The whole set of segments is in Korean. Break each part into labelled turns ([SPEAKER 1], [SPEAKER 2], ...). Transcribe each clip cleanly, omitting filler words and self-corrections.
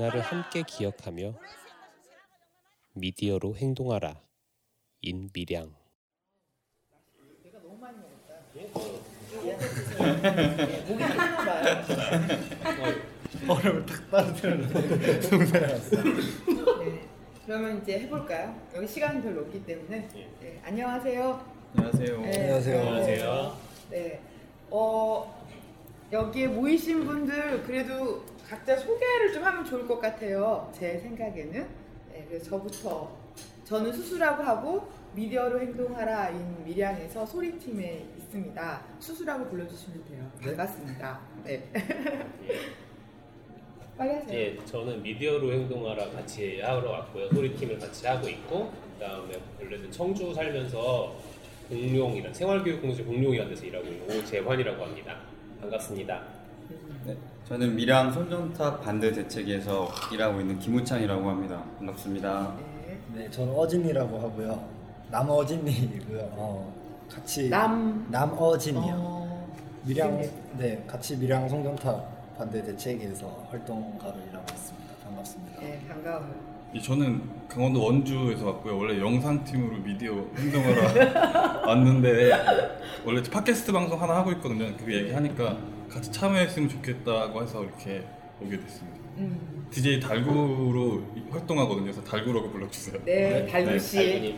[SPEAKER 1] 그날을 함께 기억하며 미디어로 행동하라. 인미량.
[SPEAKER 2] 내가 너무 많이 먹었다. 목이 타나 봐요.
[SPEAKER 3] 얼음을 탁 따르더라고요. 동생이 왔어.
[SPEAKER 2] 네. 그러면 이제 해볼까요? 여기 시간이 별로 없기 때문에. 네. 안녕하세요.
[SPEAKER 4] 안녕하세요.
[SPEAKER 2] 네.
[SPEAKER 3] 안녕하세요.
[SPEAKER 1] 안녕하세요.
[SPEAKER 2] 네. 여기에 모이신 분들 그래도 각자 소개를 좀 하면 좋을 것 같아요. 제 생각에는. 네, 그래서 저는 수수라고 하고 미디어로 행동하라 인 밀양에서 소리팀에 있습니다. 수수라고 불러주시면 돼요. 반갑습니다. 네. 빨리 하세요.
[SPEAKER 1] 예, 저는 미디어로 행동하라 같이 하러 왔고요. 소리팀을 같이 하고 있고, 그다음에 원래는 청주 살면서 공룡이란 생활교육공실 공룡이라는 데서 일하고 있는 오재환이라고 합니다. 반갑습니다.
[SPEAKER 4] 네, 저는 밀양 손전탑 반대 대책에서 일하고 있는 김우찬이라고 합니다. 반갑습니다.
[SPEAKER 2] 네.
[SPEAKER 3] 네, 저는 어진이라고 하고요. 남어진이고요. 같이 남어진이요. 밀양 같이 밀양 송전탑 반대 대책에서 활동가로 일하고 있습니다. 반갑습니다.
[SPEAKER 2] 네, 반가워요.
[SPEAKER 5] 저는 강원도 원주에서 왔고요. 원래 영상팀으로 미디어 행동하러 왔는데 원래 팟캐스트 방송 하나 하고 있거든요. 그 얘기하니까 같이 참여했으면 좋겠다고 해서 이렇게 오게 됐습니다. DJ 달구로 활동하거든요. 그래서 달구라고 불러주세요.
[SPEAKER 2] 네, 달구씨.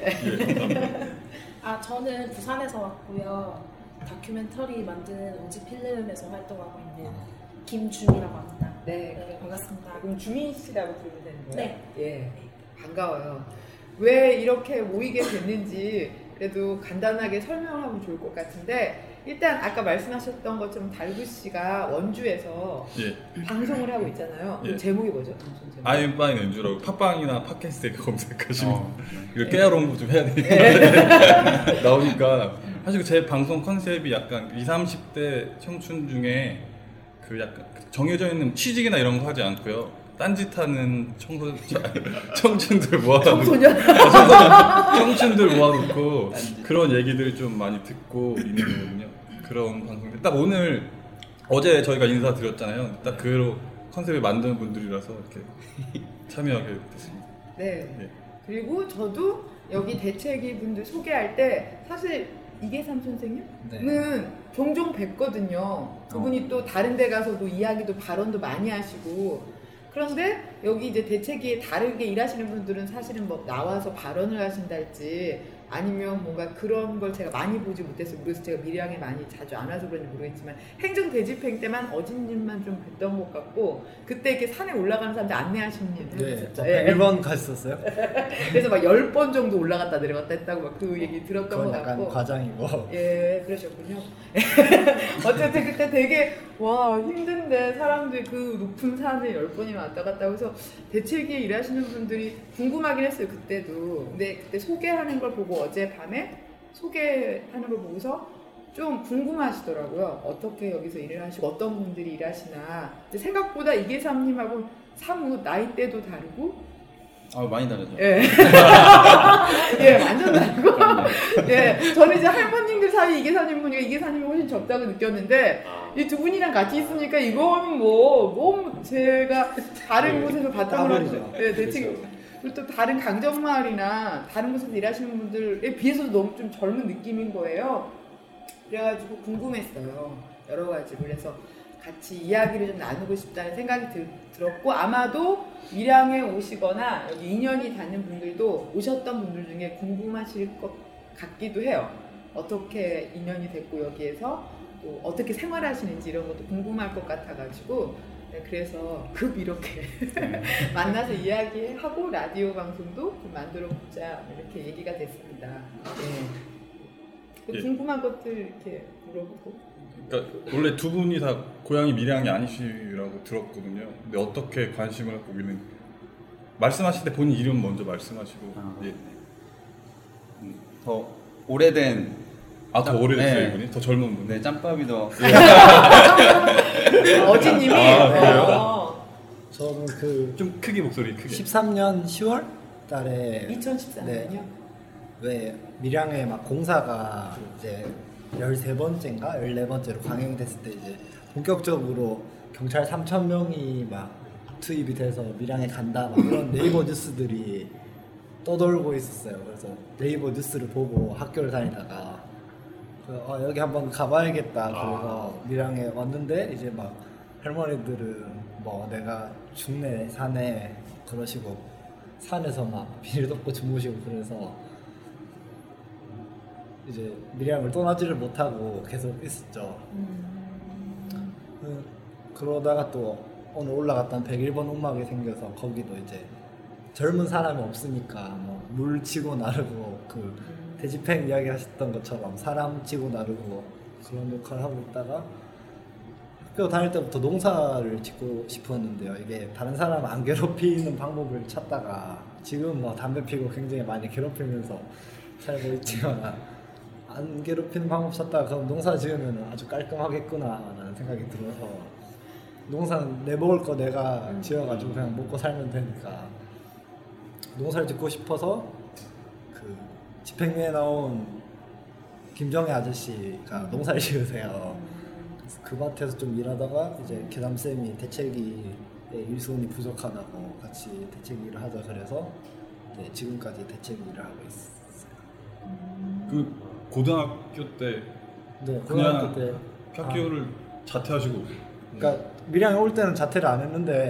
[SPEAKER 6] 저는 부산에서 왔고요. 다큐멘터리 만드는 오지 필름에서 활동하고 있는 김주미라고 합니다.
[SPEAKER 2] 네,
[SPEAKER 6] 반갑습니다.
[SPEAKER 2] 그럼 주민 씨라고 부르면 되는 거예요?
[SPEAKER 6] 네.
[SPEAKER 2] 예, 반가워요. 왜 이렇게 모이게 됐는지 그래도 간단하게 설명하면 좋을 것 같은데, 일단 아까 말씀하셨던 것처럼 달구 씨가 원주에서 방송을 하고 있잖아요.
[SPEAKER 5] 예.
[SPEAKER 2] 제목이 뭐죠? 방송 제목?
[SPEAKER 5] 아임바인 연주라고 팟빵이나 팟캐스트에 검색하시면 이걸 깨알홍보 좀 해야 되니까 나오니까. 사실 제 방송 컨셉이 약간 20, 30대 청춘 중에 그 약간 정해져 있는 취직이나 이런 거 하지 않고요. 딴짓하는 청춘들 모아놓고 청춘들 모아놓고 그런 얘기들을 좀 많이 듣고 있는 거거든요. 그런 방송인데 딱 어제 저희가 인사드렸잖아요. 딱 그 컨셉을 만드는 분들이라서 이렇게 참여하게 됐습니다.
[SPEAKER 2] 네.
[SPEAKER 5] 네.
[SPEAKER 2] 그리고 저도 여기 대책위 분들 소개할 때 사실 이계삼 선생님은 종종 뵀거든요. 그분이 또 다른 데 가서도 이야기도 발언도 많이 하시고, 그런데 여기 이제 대책위에 다르게 일하시는 분들은 사실은 뭐 나와서 발언을 하신달지 아니면 뭔가 그런 걸 제가 많이 보지 못해서, 그래서 제가 밀양에 많이 자주 안 와서 그런지 모르겠지만 행정대집행 때만 어진님만 좀 뵀던 것 같고, 그때 이렇게 산에 올라가는 사람들 안내하시는 일 했었죠.
[SPEAKER 3] 네, 1번 갔었어요.
[SPEAKER 2] 그래서 막 10번 정도 올라갔다 내려갔다 했다고 막 그 얘기 들었던 것
[SPEAKER 3] 약간
[SPEAKER 2] 같고.
[SPEAKER 3] 과장이고.
[SPEAKER 2] 예, 그러셨군요. 어쨌든 그때 되게 힘든데 사람들이 그 높은 산을 10번이나 왔다 갔다 해서 대책위에 일하시는 분들이 궁금하긴 했어요, 그때도. 근데 그때 소개하는 걸 보고 어젯밤에 소개하는 걸 보고서 좀 궁금하시더라고요. 어떻게 여기서 일을 하시고 어떤 분들이 일하시나. 근데 생각보다 이계삼님하고 사뭇 나이대도 다르고
[SPEAKER 4] 많이 다르죠.
[SPEAKER 2] 예. 예, 완전 다르고. 예, 저는 이제 할머님들 사이 이계사님 보니까 이계사님이 훨씬 적다고 느꼈는데, 이 두 분이랑 같이 있으니까 이거는 너무 제가 다른 곳에서 바탕을 하고, 예, 대책, 그리고 또 다른 강정마을이나 다른 곳에서 일하시는 분들에 비해서도 너무 좀 젊은 느낌인 거예요. 그래가지고 궁금했어요. 여러 가지. 그래서 같이 이야기를 좀 나누고 싶다는 생각이 들었고, 아마도 밀양에 오시거나 여기 인연이 닿는 분들도 오셨던 분들 중에 궁금하실 것 같기도 해요. 어떻게 인연이 됐고 여기에서 또 어떻게 생활하시는지 이런 것도 궁금할 것 같아가지고, 네, 그래서 이렇게 만나서 이야기하고 라디오 방송도 좀 만들어보자 이렇게 얘기가 됐습니다. 네. 궁금한 것들 이렇게 물어보고.
[SPEAKER 5] 그러니까 원래 두 분이 다 고향이 밀양이 아니시라고 들었거든요. 근데 어떻게 관심을 갖고 있는, 말씀하실 때 본인 이름 먼저 말씀하시고. 예.
[SPEAKER 4] 더 오래된
[SPEAKER 5] 더 오래됐어요,
[SPEAKER 4] 네.
[SPEAKER 5] 이분이? 더 젊은 분?
[SPEAKER 4] 네, 짬밥이 더
[SPEAKER 2] 어진님이
[SPEAKER 5] 그래요?
[SPEAKER 3] 저는
[SPEAKER 5] 좀 크게 목소리 크게.
[SPEAKER 3] 13년 10월 달에
[SPEAKER 2] 2013년이요?
[SPEAKER 3] 왜 밀양에 막 공사가 이제 13번째인가 14번째로 강행됐을 때 이제 본격적으로 경찰 3,000명이 막 투입이 돼서 밀양에 간다 막 이런 네이버 뉴스들이 떠돌고 있었어요. 그래서 네이버 뉴스를 보고 학교를 다니다가 여기 한번 가봐야겠다. 그래서 밀양에 왔는데 이제 막 할머니들은 뭐 내가 죽네 사네 그러시고 산에서 막 비닐 덮고 주무시고 그래서 이제 밀양을 떠나지를 못하고 계속 있었죠. 그러다가 또 오늘 올라갔던 101번 음악이 생겨서 거기도 이제 젊은 사람이 없으니까 뭐 물 치고 나르고 그 돼지팽 이야기 하셨던 것처럼 사람 치고 나르고 그런 역할을 하고 있다가 학교 다닐 때부터 농사를 짓고 싶었는데요. 이게 다른 사람 안 괴롭히는 방법을 찾다가 지금 뭐 담배 피고 굉장히 많이 괴롭히면서 살고 있지만 안 괴롭히는 방법 찾다가 그럼 농사 지으면 아주 깔끔하겠구나 라는 생각이 들어서 농사는 내 먹을 거 내가 지어가지고 그냥 먹고 살면 되니까 농사를 짓고 싶어서 그 집행유에 나온 김정혜 아저씨가 농사를 지으세요. 그래서 그 밭에서 좀 일하다가 이제 계담쌤이 대체기에 일손이 부족하다고 같이 대체기 일을 하자 그래서 네, 지금까지 대체기 일을 하고 있어요.
[SPEAKER 5] 그 고등학교 때
[SPEAKER 3] 네,
[SPEAKER 5] 그냥
[SPEAKER 3] 고등학교 때
[SPEAKER 5] 학교를 자퇴하시고
[SPEAKER 3] 그러니까 밀양에 올 때는 자퇴를 안 했는데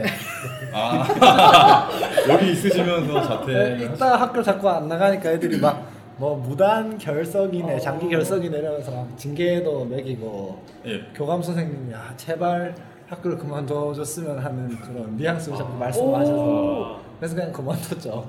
[SPEAKER 5] 여기 있으시면서 자퇴
[SPEAKER 3] 이따 학교 자꾸 안 나가니까 애들이 막 뭐 무단 결석이네 장기 결석이네 이러면서 막 징계도 매기고
[SPEAKER 5] 예.
[SPEAKER 3] 교감 선생님이 제발 학교를 그만둬줬으면 하는 그런 뉘앙스를 자꾸 말씀하셔서 그래서 그냥 그만뒀죠.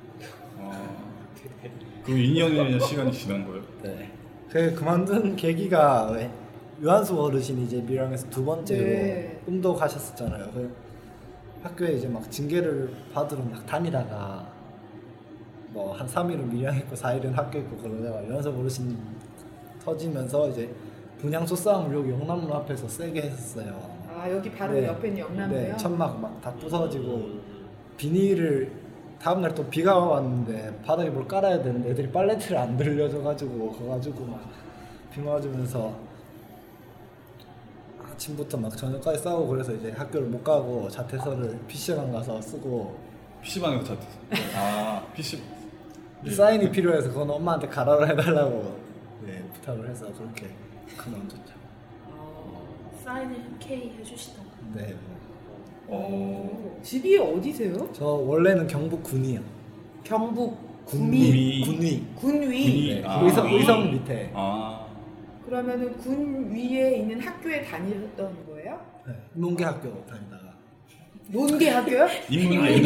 [SPEAKER 5] 그 2년이나 시간이 지난 거예요?
[SPEAKER 3] 네. 그 그만둔 계기가 왜 유한수 어르신이 이제 밀양에서 두 번째로
[SPEAKER 2] 네.
[SPEAKER 3] 음도 가셨었잖아요. 그 학교에 이제 막 징계를 받으러 막 다니다가 뭐 한 3일은 밀양 있고 4일은 학교 있고 그러다가 유한수 어르신 터지면서 이제 분향소 싸움을 여기 영남문 앞에서 세게 했었어요.
[SPEAKER 2] 아 여기 바로
[SPEAKER 3] 네.
[SPEAKER 2] 옆에 있는 영남이요?
[SPEAKER 3] 네, 천막 막 다 부서지고 비닐을 다음날 또 비가 왔는데 바닥에 뭘 깔아야 되는데 애들이 빨래트를 안 들려줘가지고 그거 가지고 막 비 맞으면서 아침부터 막 저녁까지 싸우고 그래서 이제 학교를 못 가고 자퇴서를 PC방 가서 쓰고
[SPEAKER 5] PC방에서 자퇴. PC.
[SPEAKER 3] 사인이 필요해서 그건 엄마한테 가라를 해달라고 네, 부탁을 해서 그렇게 그만뒀죠.
[SPEAKER 6] 사인을 흔쾌히 해주시던.
[SPEAKER 3] 네.
[SPEAKER 2] 집이 어디세요?
[SPEAKER 3] 저 원래는 경북 군이요.
[SPEAKER 2] 경북
[SPEAKER 5] 군위.
[SPEAKER 2] 군위.
[SPEAKER 3] 네.
[SPEAKER 5] 군위.
[SPEAKER 3] 의성 밑에.
[SPEAKER 2] 그러면은 군 위에 있는 학교에 다니셨던 거예요?
[SPEAKER 3] 네, 인문계 학교 다니다가.
[SPEAKER 2] 논계 학교요?
[SPEAKER 5] 인문계.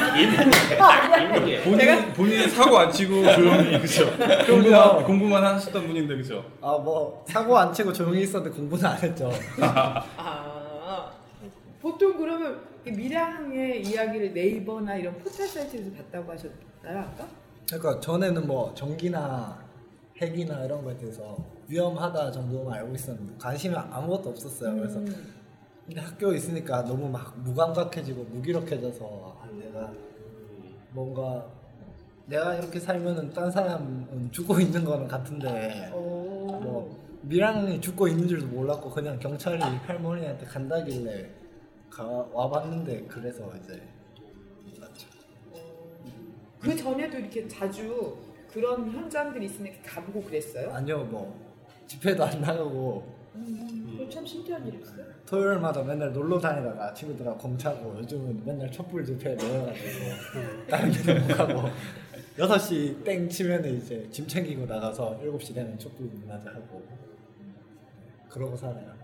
[SPEAKER 2] 제가-
[SPEAKER 5] 본인은 사고 안 치고 조용히 그죠? 공부만 하셨던 분인데 그죠?
[SPEAKER 3] 뭐 사고 안 치고 조용히 있었는데 공부는 안 했죠.
[SPEAKER 2] 보통 그러면 밀양의 이야기를 네이버나 이런 포털 사이트에서 봤다고 하셨나요 아까?
[SPEAKER 3] 그러니까 전에는 뭐 전기나 핵이나 이런 거에 대해서 위험하다 정도만 알고 있었는데 관심이 아무것도 없었어요. 그래서 근데 학교에 있으니까 너무 막 무감각해지고 무기력해져서 내가 뭔가 내가 이렇게 살면은 딴 사람은 죽고 있는 거는 같은데 뭐 밀양이 죽고 있는 줄도 몰랐고 그냥 경찰이 할머니한테 간다길래 와봤는데 그래서 이제 몰랐죠.
[SPEAKER 2] 그 전에도 이렇게 자주 그런 현장들이 있으면 이렇게 가보고 그랬어요?
[SPEAKER 3] 아니요 뭐 집회도 안 나가고
[SPEAKER 2] 그거 참 신기한 일이었어요.
[SPEAKER 3] 토요일마다 맨날 놀러 다니다가 친구들하고 공차고 요즘은 맨날 촛불 집회에 모여가지고 다른 데도 못 가고 6시 땡 치면은 이제 짐 챙기고 나가서 7시 되면 촛불 문화제 하고 그러고 살아요.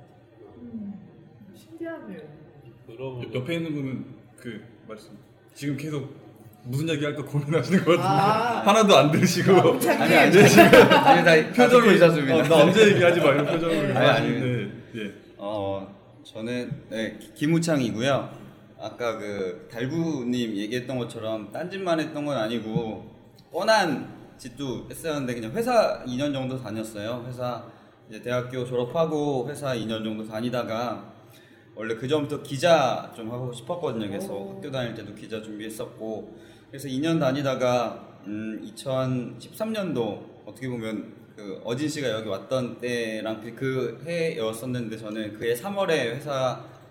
[SPEAKER 2] 신기하네요.
[SPEAKER 1] 그럼
[SPEAKER 5] 옆에 있는 분은 그 말씀 지금 계속 무슨 얘기 할까 고민하시는 것 같은데 하나도 안 들으시고
[SPEAKER 4] 아니 다
[SPEAKER 5] 표정이
[SPEAKER 4] 있었습니다.
[SPEAKER 5] 나 언제 얘기하지 마 이런 표정으로
[SPEAKER 4] 아니.
[SPEAKER 5] 하시는데 예.
[SPEAKER 4] 저는 김우창이고요. 아까 그 달구님 얘기했던 것처럼 딴짓만 했던 건 아니고 뻔한 짓도 했었는데 그냥 회사 2년 정도 다녔어요. 회사 이제 대학교 졸업하고 회사 2년 정도 다니다가 원래 그 전부터 기자 좀 하고 싶었거든요. 그래서 학교 다닐 때도 기자 준비했었고 그래서 2년 다니다가 2013년도 어떻게 보면 그 어진 씨가 여기 왔던 때랑 그 해였었는데 저는 그해 3월에 회사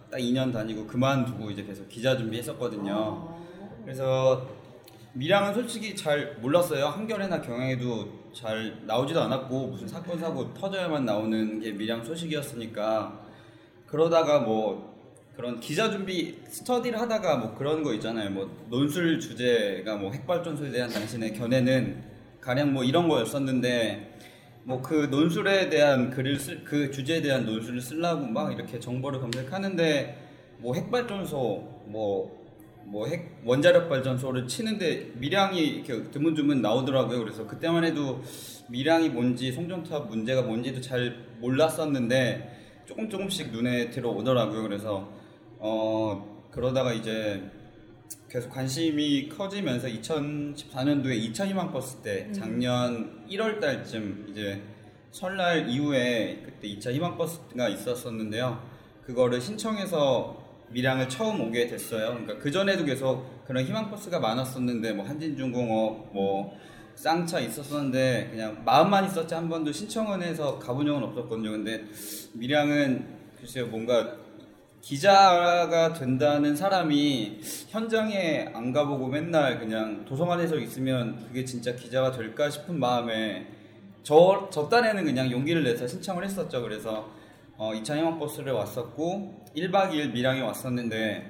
[SPEAKER 4] 딱 2년 다니고 그만두고 이제 계속 기자 준비했었거든요. 그래서 밀양은 솔직히 잘 몰랐어요. 한겨레나 경향에도 잘 나오지도 않았고 무슨 사건 사고 터져야만 나오는 게 밀양 소식이었으니까 그러다가 뭐 그런 기자 준비 스터디를 하다가 뭐 그런 거 있잖아요. 뭐 논술 주제가 뭐 핵발전소에 대한 당신의 견해는 가령 뭐 이런 거였었는데 뭐 그 논술에 대한 그 주제에 대한 논술을 쓰려고 막 이렇게 정보를 검색하는데 뭐 핵발전소 핵 원자력 발전소를 치는데 밀양이 이렇게 드문드문 나오더라고요. 그래서 그때만 해도 밀양이 뭔지 송전탑 문제가 뭔지도 잘 몰랐었는데 조금씩 눈에 들어오더라고요. 그래서 그러다가 이제 계속 관심이 커지면서 2014년도에 2000희망 버스 때 작년 1월 달쯤 이제 설날 이후에 그때 2차 희망 버스가 있었었는데요. 그거를 신청해서 밀양을 처음 오게 됐어요. 그러니까 그 전에도 계속 그런 희망 버스가 많았었는데 뭐 한진중공업 뭐 쌍차 있었었는데 그냥 마음만 있었지 한 번도 신청은 해서 가본 적은 없었거든요. 근데 밀양은 글쎄요 뭔가 기자가 된다는 사람이 현장에 안 가보고 맨날 그냥 도서관에서 있으면 그게 진짜 기자가 될까 싶은 마음에 저 딴에는 그냥 용기를 내서 신청을 했었죠. 그래서 2차 희망버스를 왔었고 1박 2일 밀양에 왔었는데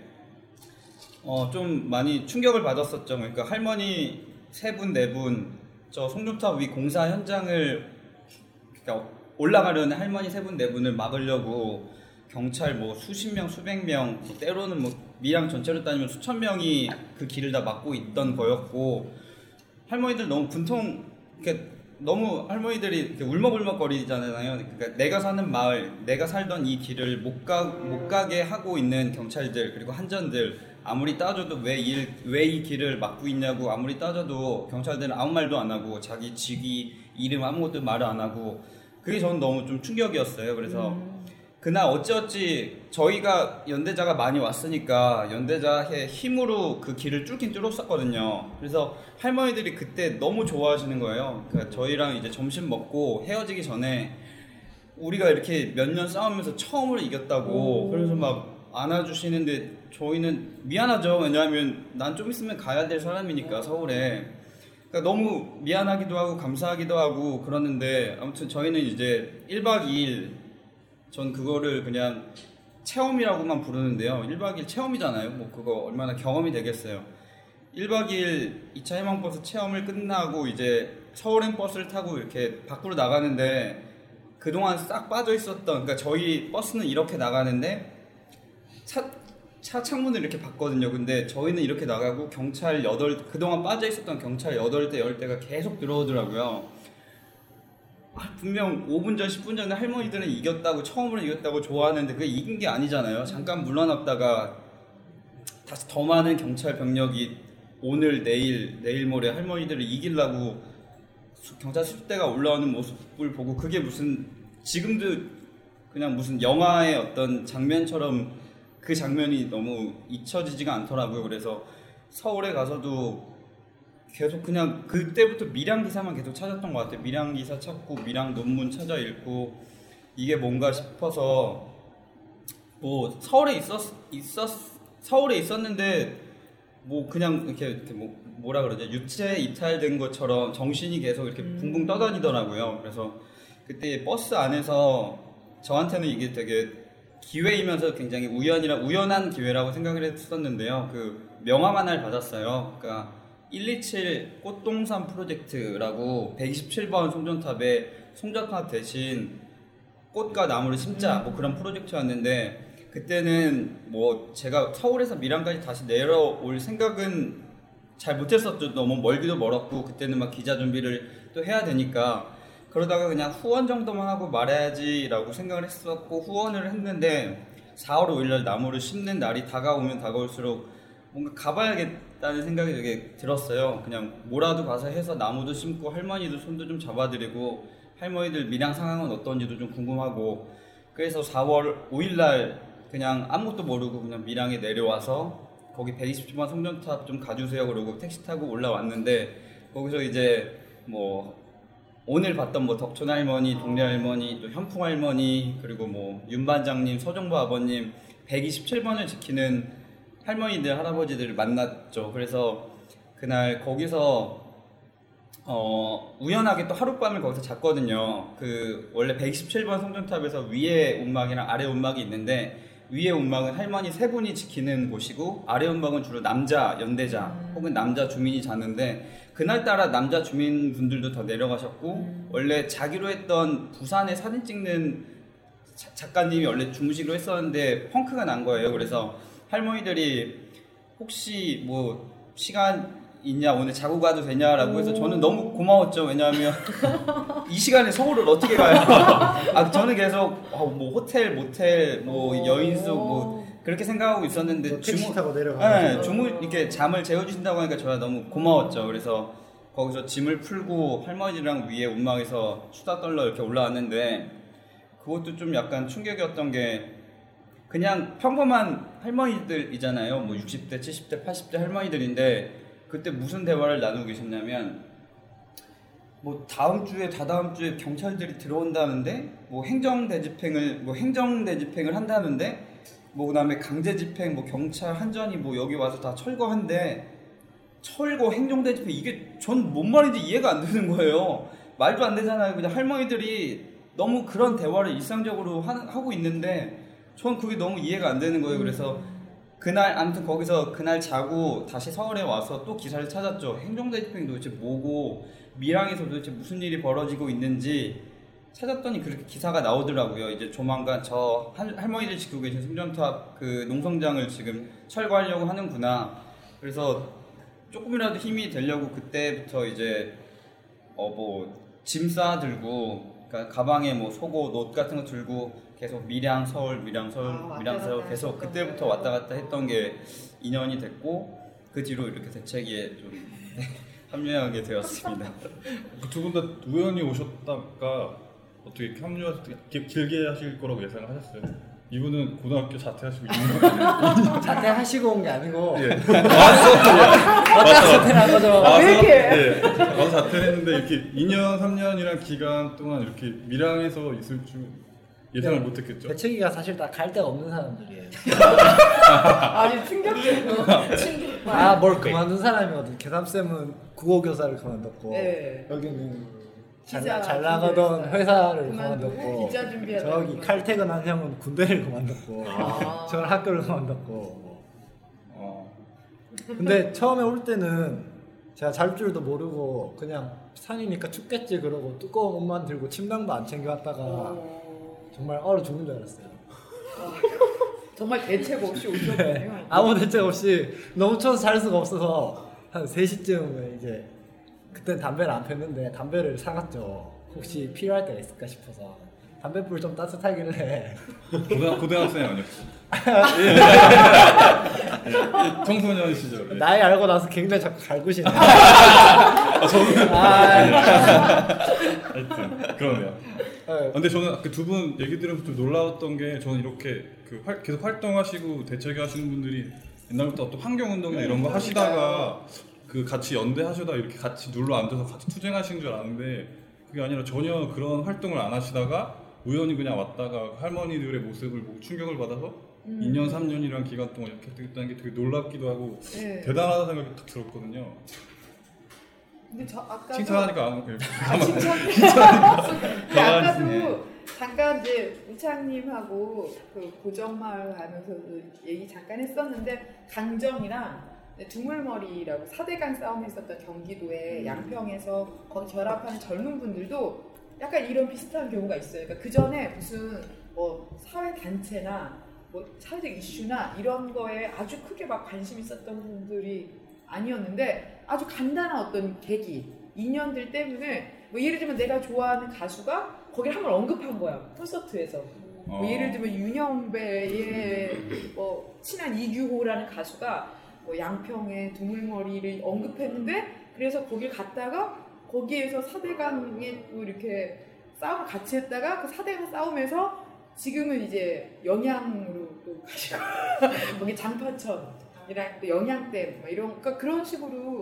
[SPEAKER 4] 좀 많이 충격을 받았었죠. 그러니까 할머니 3분 4분 저 송전탑 위 공사 현장을 그러니까 올라가려는 할머니 3분 4분을 막으려고 경찰 뭐 수십 명 수백 명 때로는 뭐 밀양 전체로 따지면 수천 명이 그 길을 다 막고 있던 거였고 할머니들 너무 이렇게 너무 할머니들이 이렇게 울먹울먹거리잖아요. 그러니까 내가 사는 마을, 내가 살던 이 길을 못 가게 하고 있는 경찰들 그리고 한전들 아무리 따져도 왜 이 길을 막고 있냐고 아무리 따져도 경찰들은 아무 말도 안 하고 자기 직위 이름 아무것도 말을 안 하고 그게 저는 너무 좀 충격이었어요. 그래서 그날 어찌어찌 저희가 연대자가 많이 왔으니까 연대자의 힘으로 그 길을 뚫긴 뚫었었거든요. 그래서 할머니들이 그때 너무 좋아하시는 거예요. 그러니까 저희랑 이제 점심 먹고 헤어지기 전에 우리가 이렇게 몇 년 싸우면서 처음으로 이겼다고 그래서 막 안아주시는데 저희는 미안하죠. 왜냐하면 난 좀 있으면 가야 될 사람이니까 서울에. 그러니까 너무 미안하기도 하고 감사하기도 하고 그러는데 아무튼 저희는 이제 1박 2일 전 그거를 그냥 체험이라고만 부르는데요. 1박 2일 체험이잖아요. 뭐 그거 얼마나 경험이 되겠어요. 1박 2일 2차 희망버스 체험을 끝나고 이제 서울행 버스를 타고 이렇게 밖으로 나가는데 그동안 싹 빠져 있었던 그러니까 저희 버스는 이렇게 나가는데 차 창문을 이렇게 봤거든요. 근데 저희는 이렇게 나가고 경찰 그동안 빠져 있었던 경찰 8대 10대가 계속 들어오더라고요. 분명 5분 전, 10분 전에 할머니들은 처음으로 이겼다고 좋아하는데 그게 이긴 게 아니잖아요. 잠깐 물러났다가 다시 더 많은 경찰 병력이 오늘, 내일 모레 할머니들을 이기려고 경찰 수대가 올라오는 모습을 보고 그게 지금도 그냥 무슨 영화의 어떤 장면처럼 그 장면이 너무 잊혀지지가 않더라고요. 그래서 서울에 가서도 계속 그냥 그때부터 밀양 기사만 계속 찾았던 것 같아요. 밀양 기사 찾고 밀양 논문 찾아 읽고 이게 뭔가 싶어서 뭐 서울에 있었는데 뭐 그냥 이렇게 뭐라 그러죠? 유체 이탈된 것처럼 정신이 계속 이렇게 붕붕 떠다니더라고요. 그래서 그때 버스 안에서 저한테는 이게 되게 기회이면서 굉장히 우연한 기회라고 생각을 했었는데요. 그 명함 하나를 받았어요. 그러니까 127 꽃동산 프로젝트라고 127번 송전탑 대신 꽃과 나무를 심자 뭐 그런 프로젝트였는데 그때는 뭐 제가 서울에서 밀양까지 다시 내려올 생각은 잘 못했었죠. 너무 멀기도 멀었고 그때는 막 기자 준비를 또 해야 되니까 그러다가 그냥 후원 정도만 하고 말해야지라고 생각을 했었고 후원을 했는데 4월 5일날 나무를 심는 날이 다가오면 다가올수록 뭔가 가봐야겠다는 생각이 되게 들었어요. 그냥 뭐라도 가서 해서 나무도 심고 할머니도 손도 좀 잡아드리고 할머니들 밀양 상황은 어떤지도 좀 궁금하고 그래서 4월 5일날 그냥 아무것도 모르고 그냥 밀양에 내려와서 거기 127번 송전탑 좀 가주세요 그러고 택시 타고 올라왔는데 거기서 이제 뭐 오늘 봤던 뭐 덕촌 할머니, 동네 할머니, 또 현풍 할머니, 그리고 뭐 윤 반장님, 서정부 아버님 127번을 지키는 할머니들, 할아버지들을 만났죠. 그래서 그날 거기서 우연하게 또 하룻밤을 거기서 잤거든요. 그 원래 127번 성전탑에서 위에 운막이랑 아래 운막이 있는데 위에 운막은 할머니 3분이 지키는 곳이고 아래 운막은 주로 남자 연대자 혹은 남자 주민이 잤는데 그날따라 남자 주민분들도 더 내려가셨고 원래 자기로 했던 부산에 사진 찍는 작가님이 원래 주무시기로 했었는데 펑크가 난 거예요. 그래서 할머니들이 혹시 뭐 시간 있냐 오늘 자고 가도 되냐라고 해서 저는 너무 고마웠죠. 왜냐하면 이 시간에 서울을 어떻게 가요? 저는 계속 뭐 호텔, 모텔, 뭐 여인숙 뭐 그렇게 생각하고 있었는데
[SPEAKER 3] 택시 타고 내려가요.
[SPEAKER 4] 이렇게 잠을 재워주신다고 하니까 저는 너무 고마웠죠. 그래서 거기서 짐을 풀고 할머니랑 위에 운막에서 수다 떨러 이렇게 올라왔는데 그것도 좀 약간 충격이었던 게 그냥 평범한 할머니들이잖아요. 뭐 60대, 70대, 80대 할머니들인데 그때 무슨 대화를 나누고 계셨냐면 뭐 다음 주에 다다음 주에 경찰들이 들어온다는데 뭐 행정 대집행을 한다는데 뭐 그다음에 강제 집행 뭐 경찰 한전이 뭐 여기 와서 다 철거한대. 철거 행정 대집행 이게 전 뭔 말인지 이해가 안 되는 거예요. 말도 안 되잖아요. 그냥 할머니들이 너무 그런 대화를 일상적으로 하고 있는데 전 그게 너무 이해가 안 되는 거예요. 그래서 그날 아무튼 거기서 그날 자고 다시 서울에 와서 또 기사를 찾았죠. 행정대집행이 도대체 뭐고 밀양에서 도대체 무슨 일이 벌어지고 있는지 찾았더니 그렇게 기사가 나오더라고요. 이제 조만간 저 할머니들 지키고 계신 성전탑 그 농성장을 지금 철거하려고 하는구나. 그래서 조금이라도 힘이 되려고 그때부터 이제 뭐 짐 싸들고 그러니까 가방에 뭐 속옷, 옷 같은 거 들고 계속 밀양 서울 계속 그때부터 왔다 갔다 했던 게 2년이 됐고 그 뒤로 이렇게 대책위에 좀 합류하게 되었습니다.
[SPEAKER 5] 두 분 다 우연히 오셨다가 어떻게 합류해서 길게 하실 거라고 예상을 하셨어요? 이분은 고등학교 자퇴하시고
[SPEAKER 3] 자퇴하시고 온 게 아니고
[SPEAKER 5] 예.
[SPEAKER 3] 왔다 자퇴한 거죠.
[SPEAKER 2] 왜 이렇게?
[SPEAKER 5] 예. 와서 자퇴를 했는데 이렇게 2년, 3년이란 기간 동안 이렇게 밀양에서 있을 줄 예상을 못했겠죠.
[SPEAKER 3] 대책이가 사실 다 갈 데가 없는 사람들이에요.
[SPEAKER 2] 아니 충격적이고.
[SPEAKER 3] 뭘 그만둔 사람이거든. 계담쌤은 국어교사를 그만뒀고
[SPEAKER 2] 네.
[SPEAKER 3] 여기는 잘
[SPEAKER 2] 기자
[SPEAKER 3] 나가던 회사를
[SPEAKER 2] 그만두고
[SPEAKER 3] 그만뒀고
[SPEAKER 2] 기자 준비하던
[SPEAKER 3] 저기
[SPEAKER 2] 거.
[SPEAKER 3] 칼퇴근한 형은 군대를 그만뒀고 저는 학교를 그만뒀고 근데 처음에 올 때는 제가 잘 줄도 모르고 그냥 산이니까 춥겠지 그러고 두꺼운 옷만 들고 침낭도 안 챙겨왔다가 정말 얼어 죽는 줄 알았어요.
[SPEAKER 2] 정말 대책 없이 오셨군요.
[SPEAKER 3] 아무 대책 없이 너무 추워서 잘 수가 없어서 한 3시쯤에 이제 그땐 담배를 안 폈는데 담배를 사갔죠. 혹시 필요할 때가 있을까 싶어서 담배불 좀 따뜻하길래
[SPEAKER 5] 고등학생 아니었어? 청소년 시절.
[SPEAKER 3] 나이 알고 나서 굉장히 자꾸 갈구시네.
[SPEAKER 5] 하여튼 그러네요. 근데 저는 그 두 분 얘기 들으면서 좀 놀라웠던 게 저는 이렇게 계속 활동하시고 대책위 하시는 분들이 옛날부터 어떤 환경운동이나 이런 거 하시다가 그 같이 연대하시다 이렇게 같이 눌러 앉아서 같이 투쟁하시는 줄 알았는데 그게 아니라 전혀 그런 활동을 안 하시다가 우연히 그냥 왔다가 할머니들의 모습을 보고 충격을 받아서 2년, 3년이란 기간 동안 이렇게 했다는 게 되게 놀랍기도 하고
[SPEAKER 2] 네.
[SPEAKER 5] 대단하다는 생각이 딱 들었거든요.
[SPEAKER 2] 근데 저 아까
[SPEAKER 5] 칭찬하니까 안 오케요.
[SPEAKER 2] 아까도 잠깐 이제 우창님하고 그 고정마을 가면서 얘기 잠깐 했었는데 강정이랑 두물머리라고 4대강 싸움이 있었던 경기도의 양평에서 거기 결합하는 젊은 분들도 약간 이런 비슷한 경우가 있어요. 그러니까 그 전에 무슨 뭐 사회 단체나 뭐 사회적 이슈나 이런 거에 아주 크게 막 관심 있었던 분들이 아니었는데 아주 간단한 어떤 계기, 인연들 때문에 뭐 예를 들면 내가 좋아하는 가수가 거기를 한번 언급한 거야 콘서트에서. 뭐 예를 들면 윤영배의 뭐 친한 이규호라는 가수가 뭐 양평의 두물머리를 언급했는데 그래서 거길 갔다가 거기에서 4대강에 또 이렇게 싸움을 같이 했다가 그 4대강 싸움에서 지금은 이제 영양으로 또 가시고 거기 장파천이랑 또 영양댐 뭐 이런 그러니까 그런 식으로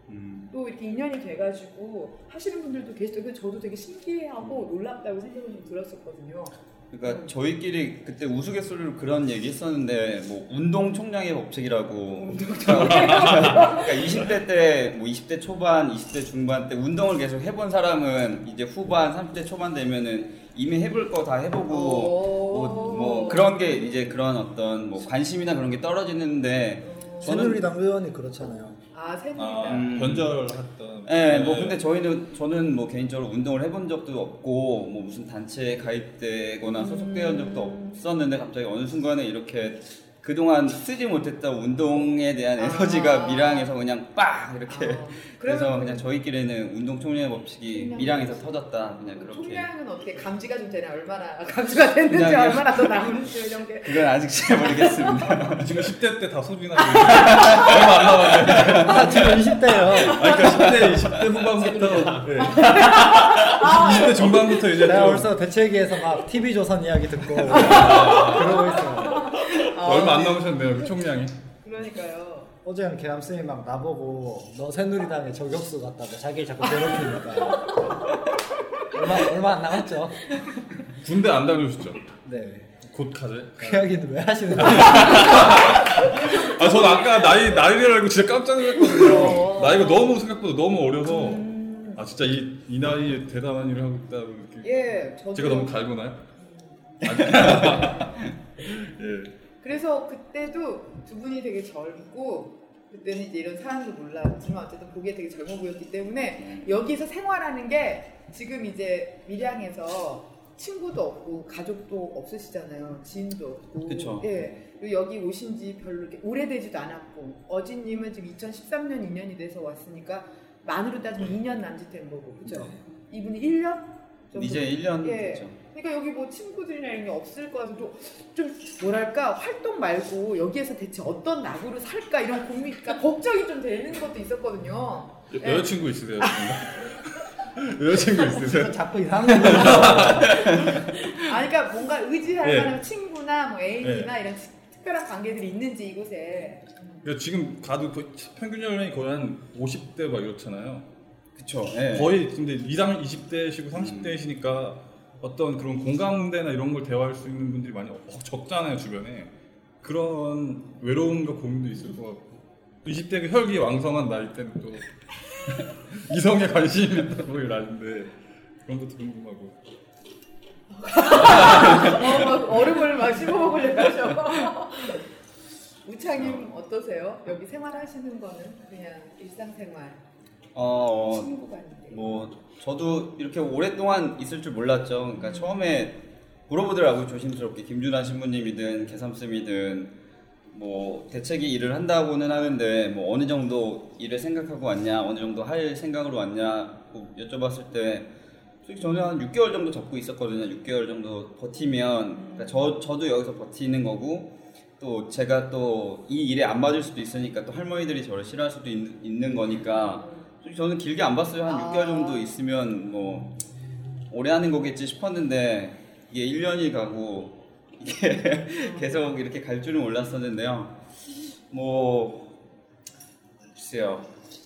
[SPEAKER 2] 또 이렇게 인연이 돼가지고 하시는 분들도 계시더라고요. 저도 되게 신기해하고 놀랍다고 생각이 좀 들었었거든요.
[SPEAKER 4] 그러니까 저희끼리 그때 우스갯소리로 그런 얘기 했었는데 뭐 운동 총량의 법칙이라고. 그러니까 20대 때 뭐 20대 초반, 20대 중반 때 운동을 계속 해본 사람은 이제 후반 30대 초반 되면은 이미 해볼 거 다 해보고 뭐 그런 게 이제 그런 어떤 뭐 관심이나 그런 게 떨어지는데
[SPEAKER 3] 새누리당 의원이 그렇잖아요.
[SPEAKER 2] 새누리당.
[SPEAKER 5] 변절했던.
[SPEAKER 4] 네, 뭐 근데 저는 뭐 개인적으로 운동을 해본 적도 없고 뭐 무슨 단체에 가입되거나 소속되어 적도 없었는데 갑자기 어느 순간에 이렇게 그동안 쓰지 못했던 운동에 대한 에너지가 밀양에서 그냥 빡 이렇게 그래서 그냥 저희끼리는 운동 총량의 법칙이 밀양에서 터졌다 그냥 그렇게.
[SPEAKER 2] 총량은 어떻게 감지가 좀 되나 얼마나 감지가 됐는지
[SPEAKER 4] 그냥
[SPEAKER 2] 얼마나 더 남은지 이런 게.
[SPEAKER 4] 그건 아직 잘 모르겠습니다.
[SPEAKER 5] 지금 10대 때 다 소진하고 얼마 안 남았네.
[SPEAKER 3] 지금 20대요.
[SPEAKER 5] 그러니까 10대 후반부터 20대 중반부터 이제
[SPEAKER 3] 내가
[SPEAKER 5] 좀
[SPEAKER 3] 벌써 대체기에서 막 TV조선 이야기 듣고 그러고 있어요.
[SPEAKER 5] 얼마 안 남으셨네요, 그 총량이.
[SPEAKER 2] 그러니까요.
[SPEAKER 3] 어제는 개남쌤이 막 나보고 너 새누리당에 저격수 같다고 자기를 자꾸 괴롭히니까 얼마 안 남았죠?
[SPEAKER 5] 군대 안 다녀오셨죠?
[SPEAKER 3] 네.
[SPEAKER 5] 곧 가재.
[SPEAKER 3] 그 이야기는 왜 하시는 거예요?
[SPEAKER 5] 전 아까 나이를 알고 진짜 깜짝 놀랐거든요. 나이가 너무 생각보다 너무 어려서 아 진짜 이 나이에 대단한 일을 하고 있다고 이렇게.
[SPEAKER 2] 예, 저도.
[SPEAKER 5] 제가 너무 갈구나요? 예.
[SPEAKER 2] 그래서 그때도 두 분이 되게 젊고 그때는 이제 이런 사람도 몰랐지만 어쨌든 보기에 되게 젊어 보였기 때문에 여기서 생활하는 게 지금 이제 밀양에서 친구도 없고 가족도 없으시잖아요. 지인도 없고.
[SPEAKER 4] 그쵸.
[SPEAKER 2] 예. 그리고 여기 오신 지 별로 이렇게 오래되지도 않았고 어진님은 지금 2013년 2년이 돼서 왔으니까 만으로 따지면 2년 남짓된 거고 그죠? 이분이 1년? 정도?
[SPEAKER 4] 이제 1년
[SPEAKER 2] 예.
[SPEAKER 4] 됐죠.
[SPEAKER 2] 그러니까 여기 뭐 친구들이나 이런 게 없을 거라서 좀 뭐랄까 활동 말고 여기에서 대체 어떤 낙으로 살까 이런 고민, 그러니까 걱정이 좀 되는 것도 있었거든요.
[SPEAKER 5] 여자친구 있으세요? 여자친구 있으세요?
[SPEAKER 3] 자꾸 이상한 거
[SPEAKER 2] 아니 그러니까 뭔가 의지할
[SPEAKER 5] 예.
[SPEAKER 2] 만한 친구나 뭐 애인이나 이런 특별한 관계들이 있는지 이곳에.
[SPEAKER 5] 그러니까 지금 가도 평균 연령이 거의 한 50대 막 이렇잖아요.
[SPEAKER 4] 그쵸. 예.
[SPEAKER 5] 거의 근데 20대시고 30대시니까 어떤 그런 공감대나 이런 걸 대화할 수 있는 분들이 많이 적잖아요 주변에. 그런 외로움과 고민도 있을 것 같고 20대 그 혈기 왕성한 나이 때는 또 이성에 관심이 있다고 나는데 그런 것도 궁금하고.
[SPEAKER 2] 막 얼음을 막 씹어먹으려고 하죠. 우창님 어떠세요? 여기 생활하시는 거는 그냥 일상생활. 친구가 있는데.
[SPEAKER 4] 뭐 저도 이렇게 오랫동안 있을 줄 몰랐죠. 그러니까 처음에 물어보더라고요. 조심스럽게 김준환 신부님이든 개삼쌤이든 뭐 대책이 일을 한다고는 하는데 뭐 어느 정도 일을 생각하고 왔냐, 어느 정도 할 생각으로 왔냐고 여쭤봤을 때 솔직히 저는 한 6개월 정도 접고 있었거든요. 6개월 정도 버티면 그러니까 저도 여기서 버티는 거고 또 제가 또 이 일에 안 맞을 수도 있으니까 또 할머니들이 저를 싫어할 수도 있는 거니까 저는 길게 안 봤어요. 한 6개월 정도 있으면 뭐 오래 하는 거겠지 싶었는데 이게 1년이 가고 이게 계속 이렇게 갈 줄은 몰랐었는데요. 뭐 글쎄요.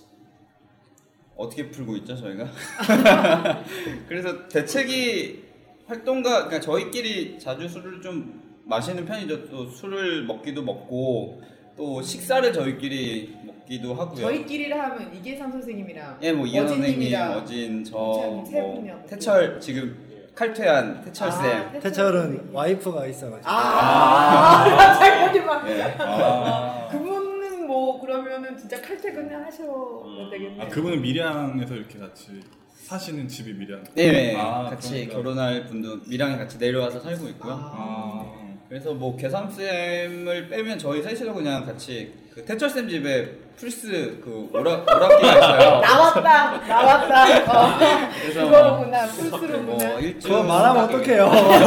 [SPEAKER 4] 어떻게 풀고 있죠 저희가? 그래서 대책이 활동가 그러니까 저희끼리 자주 술을 좀 마시는 편이죠. 또 술을 먹기도 먹고 또 식사를 저희끼리 먹기도 하고요.
[SPEAKER 2] 저희끼리라 하면 이계상 선생님이랑
[SPEAKER 4] 예, 뭐 이현 선생님,
[SPEAKER 2] 어진님이랑
[SPEAKER 4] 어진, 저,
[SPEAKER 2] 우창님 세
[SPEAKER 4] 뭐
[SPEAKER 2] 분이요.
[SPEAKER 4] 태철 지금 칼퇴한 태철 쌤.
[SPEAKER 3] 태철은 와이프가 있어가지고
[SPEAKER 2] 잠깐만.
[SPEAKER 4] 예.
[SPEAKER 2] 그분은 뭐 그러면은 진짜 칼퇴근을 하셔야 되겠네요.
[SPEAKER 5] 아 그분은 밀양에서 이렇게 같이 사시는 집이 밀양.
[SPEAKER 4] 네,
[SPEAKER 5] 아,
[SPEAKER 4] 같이
[SPEAKER 5] 그러니까.
[SPEAKER 4] 결혼할 분도 밀양에 같이 내려와서 살고 있고요. 그래서 뭐 개삼쌤을 빼면 저희 셋이서 그냥 같이 그 태철쌤 집에 플스 그 오락기가 있어요.
[SPEAKER 2] 나왔다.
[SPEAKER 4] 그래서
[SPEAKER 2] 그거로구나. 풀스로구나.
[SPEAKER 4] 뭐 일주일
[SPEAKER 3] 그거 말하면 어떡해요.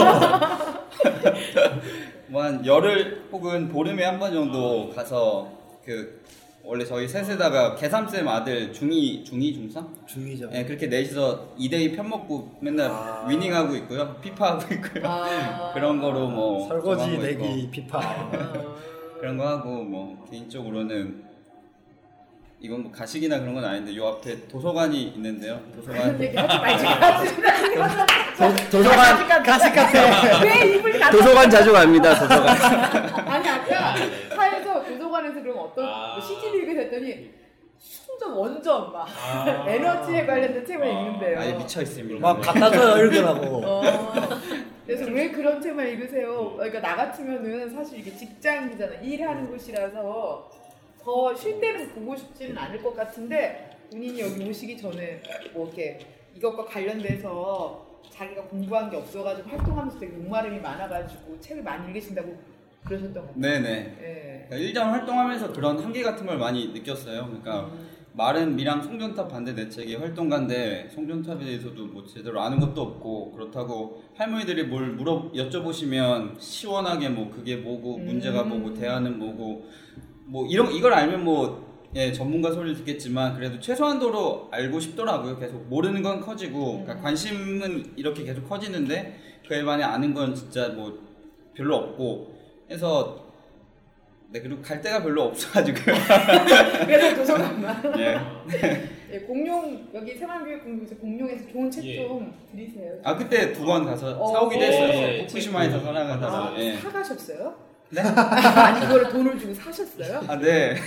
[SPEAKER 4] 뭐 한 열흘 혹은 보름에 한 번 정도 가서 그 원래 저희 셋에다가 개삼쌤 아들 중2, 중3?
[SPEAKER 3] 중이죠.
[SPEAKER 4] 네, 그렇게 넷이서 2대2 편먹고 맨날 위닝하고 있고요. 피파하고 있고요. 그런 거로 뭐
[SPEAKER 3] 설거지
[SPEAKER 4] 좀 하고
[SPEAKER 3] 내기
[SPEAKER 4] 있고.
[SPEAKER 3] 피파.
[SPEAKER 4] 그런 거 하고 뭐 개인적으로는 이건 뭐 가식이나 그런 건 아닌데 요 앞에 도서관이 있는데요. 도서관
[SPEAKER 2] 얘기 하지 말지.
[SPEAKER 3] 도서관 가식 같아.
[SPEAKER 2] 왜 입을 닫아?
[SPEAKER 7] 도서관 자주 갑니다. 도서관.
[SPEAKER 2] 아니 아까 차에서 도서관에서 그럼 어떤 뭐 CG를 읽게 됐더니 충전 원전 막 에너지에 관련된 책을 읽는데요.
[SPEAKER 4] 아예 미쳐 있습니다.
[SPEAKER 3] 막 갖다 줘요 읽으라고.
[SPEAKER 2] 그래서 왜 그런 책만 읽으세요? 그러니까 나 같으면은 사실 이게 직장이잖아. 일하는 곳이라서 더 쉴 때는 보고 싶지는 않을 것 같은데 본인이 여기 오시기 전에 뭐 이렇게 이것과 관련돼서 자기가 공부한 게 없어가지고 활동하면서 되게 목마름이 많아가지고 책을 많이 읽으신다고 그러셨던 것 같아요.
[SPEAKER 4] 네네.
[SPEAKER 2] 네.
[SPEAKER 4] 그러니까 일장 활동하면서 그런 한계 같은 걸 많이 느꼈어요. 그러니까 말은 미랑 송전탑 반대 대책의 활동가인데 송전탑에 대해서도 뭐 제대로 아는 것도 없고 그렇다고 할머니들이 뭘 여쭤보시면 시원하게 뭐 그게 뭐고 문제가 뭐고 대안은 뭐고 뭐 이걸 알면 뭐 예, 전문가 소리를 듣겠지만 그래도 최소한도로 알고 싶더라고요. 계속 모르는 건 커지고 그러니까 관심은 이렇게 계속 커지는데 그에 반해 아는 건 진짜 뭐 별로 없고 해서 네 그리고 갈 데가 별로 없어가지고
[SPEAKER 2] 그래서 도서관만.
[SPEAKER 4] 예.
[SPEAKER 2] 예, 공룡 여기 새마을교육공룡에서 공룡에서 좋은 책 좀 드리세요.
[SPEAKER 4] 아 그때 2번 가서 사오기도
[SPEAKER 1] 예,
[SPEAKER 4] 했어요.
[SPEAKER 1] 예,
[SPEAKER 4] 후쿠시마에서 살아가서 예.
[SPEAKER 2] 사가셨어요?
[SPEAKER 4] 네?
[SPEAKER 2] 아니 그거를 돈을 주고 사셨어요?
[SPEAKER 4] 아 네.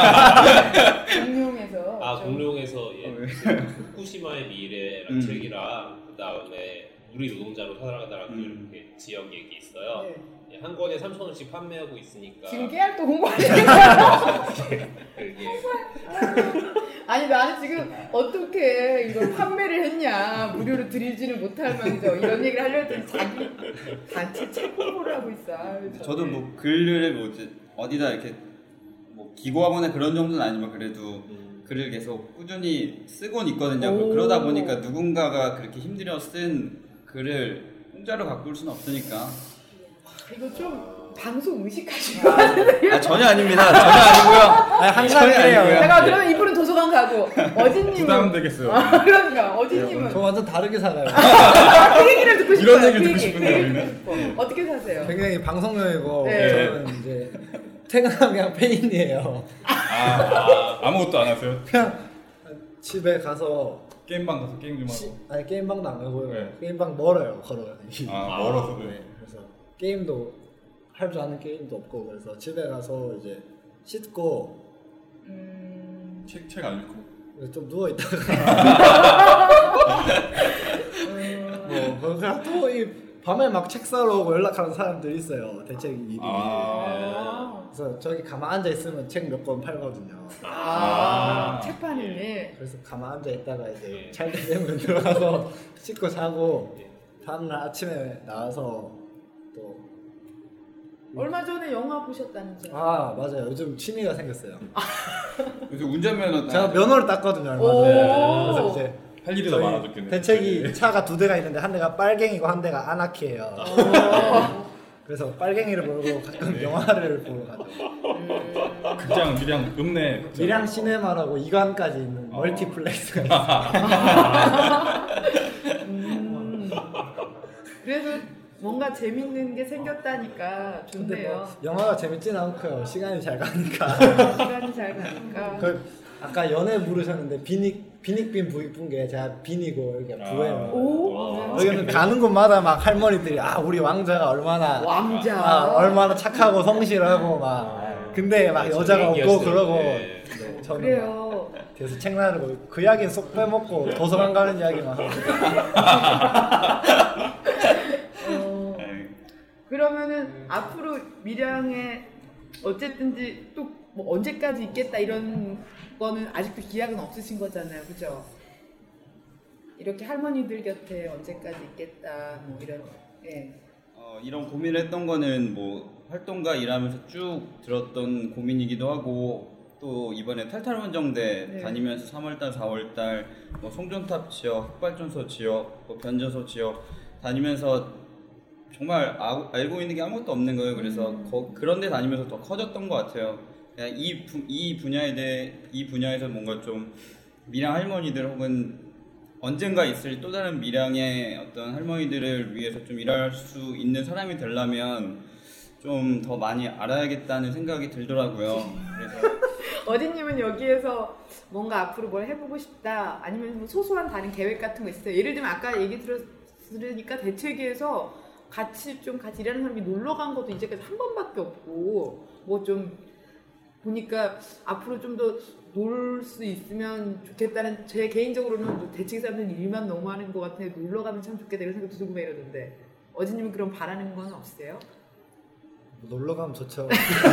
[SPEAKER 2] 공룡에서.
[SPEAKER 1] 공룡에서 후쿠시마의 미래라는 책이랑 그 다음에 우리 노동자로 살아가다라는 이렇게 지역 얘기 있어요.
[SPEAKER 2] 네.
[SPEAKER 1] 한 권에 3,000원씩 판매하고 있으니까
[SPEAKER 2] 지금 깨알 또 홍보하시는 거예요?
[SPEAKER 1] 그게
[SPEAKER 2] 아니 나는 지금 어떻게 이걸 판매를 했냐 무료로 드리지는 못할 망정 이런 얘기를 하려 했더니 자기 단체 책 홍보를 하고 있어. 아유,
[SPEAKER 4] 저도 뭐 글을 뭐 어디다 이렇게 뭐 기고하거나 그런 정도는 아니지만 그래도 글을 계속 꾸준히 쓰곤 있거든요.
[SPEAKER 2] 오.
[SPEAKER 4] 그러다 보니까 누군가가 그렇게 힘들어 쓴 글을 공짜로 갖고 올 수는 없으니까.
[SPEAKER 2] 이거 좀 방송 의식하시는 거 같은데요?
[SPEAKER 4] 아 전혀 아닙니다. 전혀 아니고요.
[SPEAKER 3] 아니 항상 그래요.
[SPEAKER 2] 내가 그러면 이분은 도서관 가고 어진님은
[SPEAKER 5] 부담 되겠어요.
[SPEAKER 2] 그러니까 어진님은
[SPEAKER 3] 저 완전 다르게 살아요.
[SPEAKER 2] 그 얘기를 듣고 싶어요.
[SPEAKER 5] 이런 얘기를
[SPEAKER 2] 그
[SPEAKER 5] 듣고
[SPEAKER 2] 얘기,
[SPEAKER 5] 싶은데요,
[SPEAKER 2] 그 얘기 듣고 싶어. 어떻게 사세요?
[SPEAKER 3] 굉장히 방송용이고
[SPEAKER 2] 네.
[SPEAKER 3] 저는 이제 퇴근하면 그냥 페인이에요.
[SPEAKER 5] 아무것도 안 하세요?
[SPEAKER 3] 그냥 집에 가서
[SPEAKER 5] 게임방 가서 게임 좀 하고.
[SPEAKER 3] 아니 게임방도 안 가고요.
[SPEAKER 5] 네.
[SPEAKER 3] 게임방 멀어요 걸어가기.
[SPEAKER 5] 멀어서
[SPEAKER 3] 네. 그래서 게임도 할 줄 아는 게임도 없고 그래서 집에 가서 이제 씻고
[SPEAKER 5] 책 안 읽고.
[SPEAKER 3] 좀 누워 있다가 뭐 그냥 또 이 밤에 막 책 사러 오고 연락하는 사람들이 있어요. 대책 일이. 그래서 저기 가만 앉아 있으면 책 몇 권 팔거든요.
[SPEAKER 2] 책 파는 일.
[SPEAKER 3] 그래서 가만 앉아 있다가 이제 잘때 되면 들어가서 씻고 자고 다음날 아침에 나와서 또
[SPEAKER 2] 얼마 전에 영화 보셨다는지.
[SPEAKER 3] 맞아요. 요즘 취미가 생겼어요.
[SPEAKER 4] 요즘 운전면허
[SPEAKER 3] 제가 면허를 땄거든요. 얼마 전에. 그래서 이제
[SPEAKER 5] 할 일이 더 많아졌겠네.
[SPEAKER 3] 대책이 차가 2대가 있는데 한 대가 빨갱이고 한 대가 아나키예요. 그래서 빨갱이를 보고 가끔 영화를 보러 가죠.
[SPEAKER 5] 극장 밀양 읍내
[SPEAKER 3] 밀양 시네마라고 2관까지 있는 멀티플렉스가 있어요.
[SPEAKER 2] 그래도 뭔가 재밌는 게 생겼다니까
[SPEAKER 3] 근데
[SPEAKER 2] 좋네요.
[SPEAKER 3] 뭐 영화가 재밌진 않고요. 시간이 잘 가니까.
[SPEAKER 2] 시간이 잘 가니까.
[SPEAKER 3] 아까 연애 물으셨는데 비닉빈 부익분 게 제가 빈이고 여기가 부예요.
[SPEAKER 2] 오?
[SPEAKER 3] 여기는 가는 곳마다 막 할머니들이 우리 왕자가 얼마나 얼마나 착하고 성실하고 막 근데 막 여자가 없고 그러고
[SPEAKER 1] 네.
[SPEAKER 3] 저는
[SPEAKER 2] 그래요.
[SPEAKER 3] 그래서 책 나르고 그 이야기는 쏙 빼먹고 도서관 가는 이야기만 하고.
[SPEAKER 2] 그러면은 앞으로 밀양에 어쨌든지 또 뭐 언제까지 있겠다 이런 거는 아직도 기약은 없으신 거잖아요, 그죠? 이렇게 할머니들 곁에 언제까지 있겠다 뭐 이런. 예.
[SPEAKER 4] 이런 고민을 했던 거는 뭐 활동가 일하면서 쭉 들었던 고민이기도 하고 또 이번에 탈탈원정대 다니면서 3월달, 4월달 뭐 송전탑 지역, 흑발전소 지역, 뭐 변전소 지역 다니면서 정말 알고 있는 게 아무것도 없는 거예요. 그래서 그런 데 다니면서 더 커졌던 것 같아요. 그냥 이 분야에서 뭔가 좀 밀양 할머니들 혹은 언젠가 있을 또 다른 밀양의 어떤 할머니들을 위해서 좀 일할 수 있는 사람이 되려면 좀 더 많이 알아야겠다는 생각이 들더라고요. 그래서
[SPEAKER 2] 어디님은 여기에서 뭔가 앞으로 뭘 해보고 싶다 아니면 뭐 소소한 다른 계획 같은 거 있어요? 예를 들면 아까 얘기 들으니까 대체기에서 같이 일하는 사람이 놀러 간 것도 이제까지 한 번밖에 없고 뭐 좀 보니까 앞으로 좀 더 놀 수 있으면 좋겠다는 제 개인적으로는 대체기 사람들은 일만 너무 하는 것 같아 놀러 가면 참 좋겠다 이런 생각도 들고 이러는데 어디님은 그럼 바라는 건 없으세요?
[SPEAKER 3] 놀러 가면 좋죠.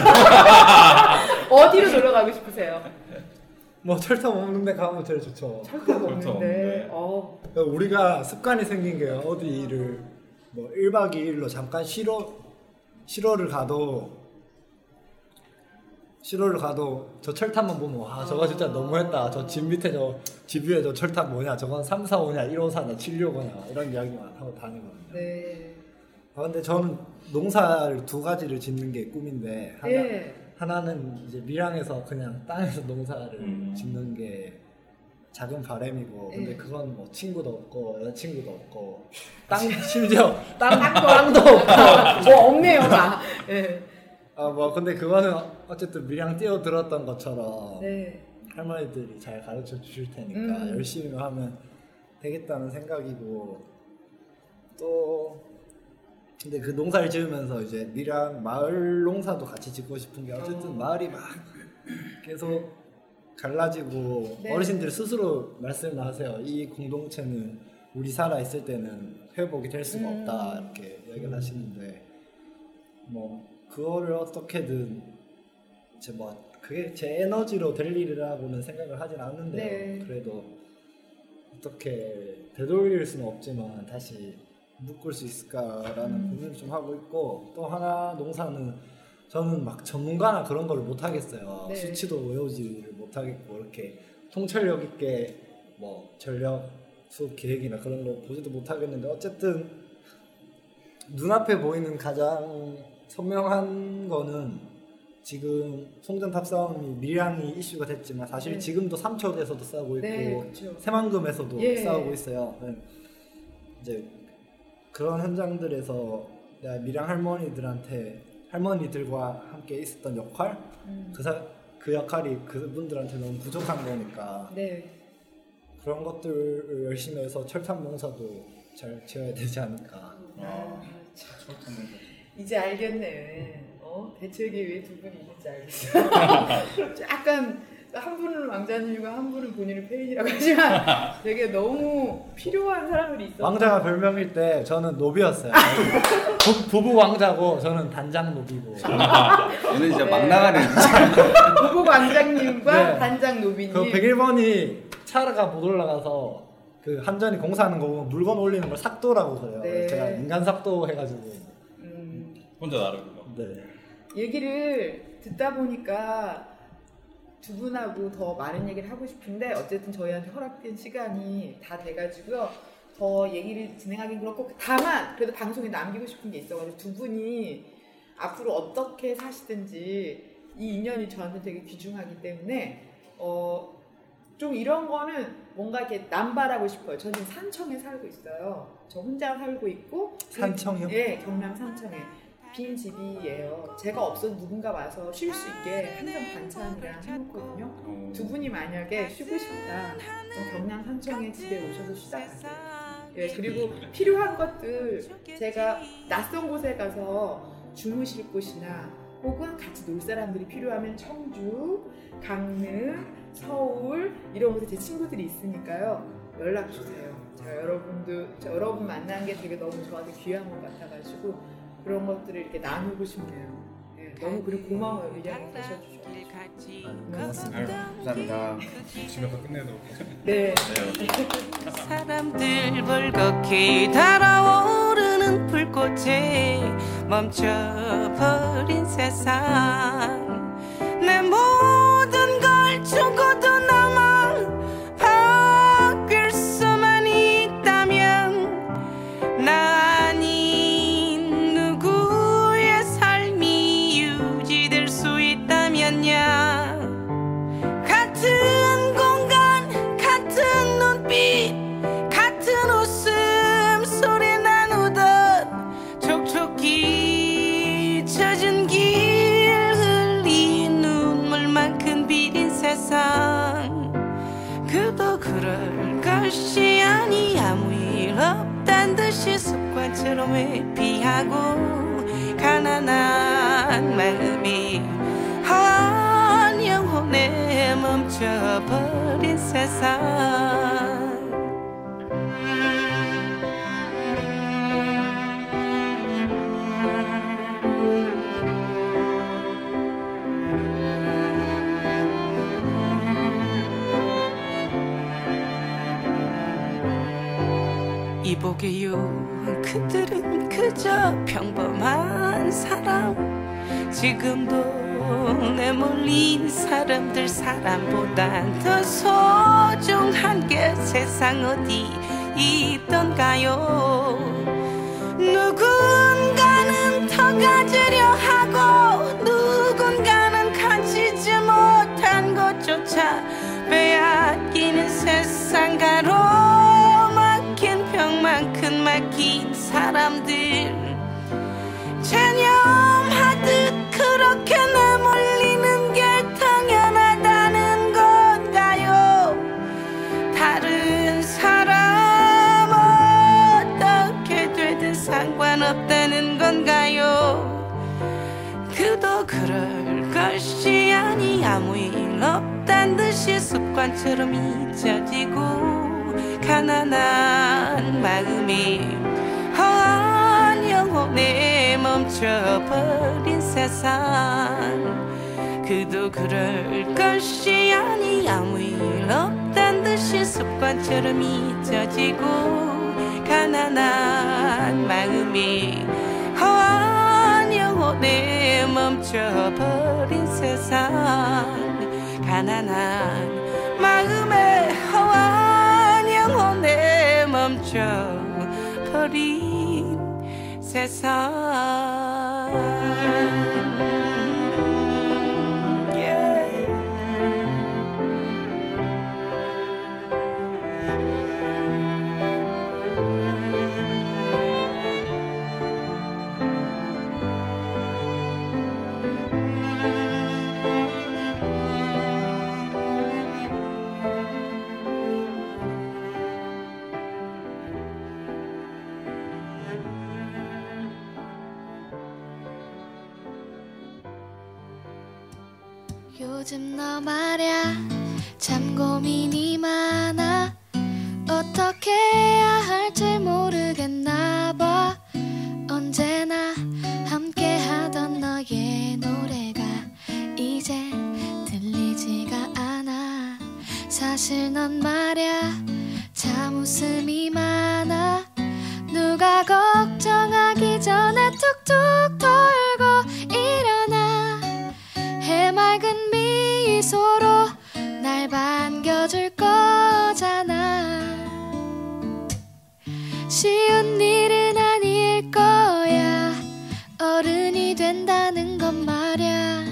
[SPEAKER 2] 어디로 놀러 가고 싶으세요?
[SPEAKER 3] 뭐 철탑 없는 데 가면 제일 좋죠.
[SPEAKER 2] 철탑 없는데.
[SPEAKER 3] 우리가 습관이 생긴 게 어디를 뭐 1박 2일로 잠깐 시로를 가도 저 철탑만 보면 와 저거 진짜 너무했다. 저 집 밑에 집 위에 저 철탑 뭐냐 저건 345냐 154냐 765냐 이런 이야기만 하고 다니거든요.
[SPEAKER 2] 네.
[SPEAKER 3] 근데 저는 농사를 두 가지를 짓는 게 꿈인데 하나는 이제 밀양에서 그냥 땅에서 농사를 짓는 게 작은 바람이고 근데 그건 뭐 친구도 없고 여자친구도 없고 심지어 땅도 없고
[SPEAKER 2] 뭐 없네요 다.
[SPEAKER 3] 뭐 근데 그거는 어쨌든 밀양 뛰어들었던 것처럼
[SPEAKER 2] 네.
[SPEAKER 3] 할머니들이 잘 가르쳐 주실 테니까 열심히 하면 되겠다는 생각이고 또 근데 그 농사를 지으면서 이제 밀양 마을 농사도 같이 짓고 싶은 게 어쨌든 마을이 막 계속 갈라지고 어르신들이 스스로 말씀을 하세요. 이 공동체는 우리 살아 있을 때는 회복이 될 수가 없다 이렇게 이야기를 하시는데 뭐 그거를 어떻게든 그게 제 에너지로 될 일이라고는 생각을 하진 않는데요. 그래도 어떻게 되돌릴 수는 없지만 다시 묶을 수 있을까라는 고민을 좀 하고 있고 또 하나 농사는 저는 막 전문가나 그런 걸 못 하겠어요. 수치도 외우지를 못 하겠고 이렇게 통찰력 있게 뭐 전력 수업 계획이나 그런 거 보지도 못 하겠는데 어쨌든 눈앞에 보이는 가장 선명한 거는 지금 송전탑 싸움이 밀양이 이슈가 됐지만 사실 지금도 삼척에서도 싸우고 있고 새만금에서도 싸우고 있어요. 이제 그런 현장들에서 내가 밀양 할머니들과 함께 있었던 역할 그 역할이 그분들한테 너무 부족한 거니까 그런 것들을 열심히 해서 철탑 농사도 잘 지어야 되지 않을까.
[SPEAKER 2] 이제 알겠네. 대책이 왜 두 분이 있는지 알겠어. 약간 한 분은 왕자님이고 한 분은 본인을 페인이라고 하지만 되게 너무 필요한 사람들이 있어요.
[SPEAKER 3] 왕자가 별명일 때 저는 노비였어요. 부부 왕자고 저는 단장 노비고.
[SPEAKER 4] 오늘 진짜 막 나가네.
[SPEAKER 2] 부부 왕장님과 단장 노비님.
[SPEAKER 3] 그 101번이 차가 못 올라가서 그 한전이 공사하는 거 보면 물건 올리는 걸 삭도라고 그래요. 제가 인간 삭도 해가지고.
[SPEAKER 5] 혼자 나르구나.
[SPEAKER 2] 얘기를 듣다 보니까 두 분하고 더 많은 얘기를 하고 싶은데 어쨌든 저희한테 허락된 시간이 다 돼가지고요. 더 얘기를 진행하긴 그렇고 다만 그래도 방송에 남기고 싶은 게 있어가지고 두 분이 앞으로 어떻게 사시든지 이 인연이 저한테 되게 귀중하기 때문에 좀 이런 거는 뭔가 이렇게 남발하고 싶어요. 저는 지금 산청에 살고 있어요. 저 혼자 살고 있고
[SPEAKER 3] 산청이요?
[SPEAKER 2] 네, 경남 산청에 빈 집이에요. 제가 없어도 누군가 와서 쉴 수 있게 항상 반찬이랑 해놓거든요. 두 분이 만약에 쉬고 싶다 그럼 경남 산청에 집에 오셔서 쉬다 가세요. 그리고 필요한 것들 제가 낯선 곳에 가서 주무실 곳이나 혹은 같이 놀 사람들이 필요하면 청주, 강릉, 서울 이런 곳에 제 친구들이 있으니까요. 연락 주세요. 제가 여러분 만난 게 되게 너무 저한테 귀한 것 같아가지고 그런 것들을 이렇게 나누고 싶네요. 너무 그리고 고마워요. 의견을 내셔주셔서.
[SPEAKER 3] 고맙습니다.
[SPEAKER 4] 감사합니다.
[SPEAKER 5] 집에 가서 끝내도록 하죠.
[SPEAKER 2] 네.
[SPEAKER 7] 사람들 불겁게 달아오르는 불꽃에 멈춰버린 세상 내 모든 걸 주고도 남아 바뀔 수만 있다면 나 아닌 누구의 삶이 유지될 수 있다면야 같은 공간 같은 눈빛 같은 웃음 소리 나누던 촉촉히 젖은 길 흘린 눈물만큼 비린 것이 아니 아무 일 없단 듯이 습관처럼 회피하고 가난한 마음이 한 영혼에 멈춰버린 세상. 이보게요 그들은 그저 평범한 사람 지금도 내몰린 사람들 사람보단 더 소중한 게 세상 어디 있던가요. 누군가는 더 가지려 하고 누군가는 가지지 못한 것조차 빼앗기는 세상 가로막힌 벽만큼 막힌 사람들 체념하듯 그렇게 내몰리는 게 당연하다는 건가요. 다른 사람 어떻게 되든 상관없다는 건가요. 그도 그럴 것이 아니 아무 일 없단 듯이 습관처럼 잊혀지고 가난한 마음이 허한 영혼에 멈춰버린 세상. 그도 그럴 것이 아니 아무 일 없단 듯이 습관처럼 잊혀지고 가난한 마음이 허한 영혼에 멈춰버린 세상. 가난한 마음에 허한 영혼에 멈춰버린 세상.
[SPEAKER 8] 요즘 너 말야 참 고민이 많아. 어떻게 해야 할지 모르겠나 봐. 언제나 함께 하던 너의 노래가 이제 들리지가 않아. 사실 넌 말야 참 웃음이 많아. 누가 걱정하기 전에 툭툭 털고 일어나. 해맑은 미소로 날 반겨줄 거잖아. 쉬운 일은 아닐 거야. 어른이 된다는 건 말야.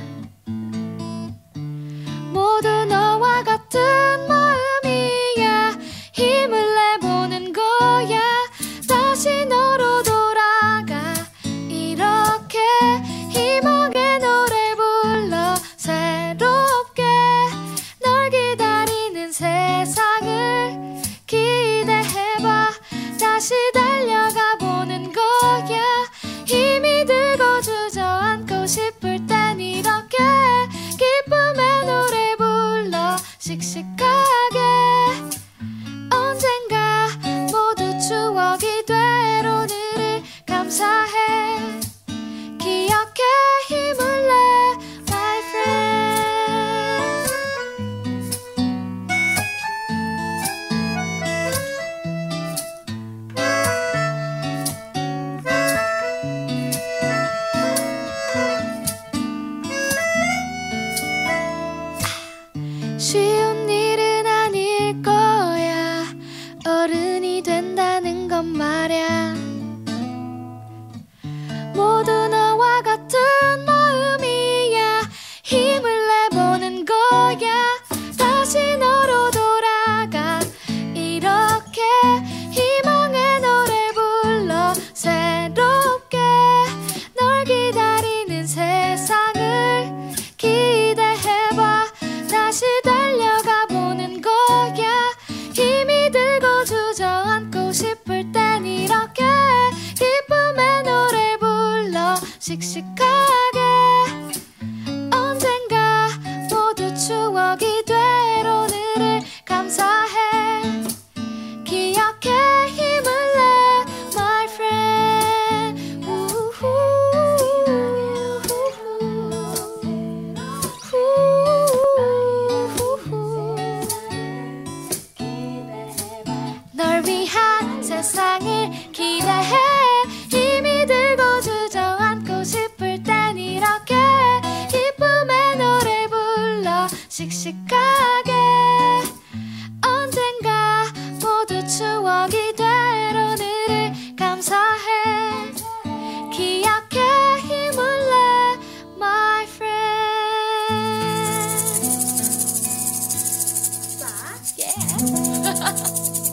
[SPEAKER 8] 모두 너와 같은 마음이야. 힘을 내보는 거야. 다시 너로 돌아가. 이렇게 희망의 노래 불러 새롭게 널 기다리는 세상을 기대해봐. 다시 달려가 보는 거야. 힘이 들고 주저앉고 싶을 땐 씩씩하게 언젠가 모두 추억이 될 오늘을 감사해 기억해 힘을 내 my friend 널 위한 세상을 기대해 힘이 들고 주저앉고 싶을 땐 이렇게 기쁨의 노래 불러 씩씩하게 언젠가 모두 추억이 될 오늘을 감사해 기억해 힘을 내 my friend yeah.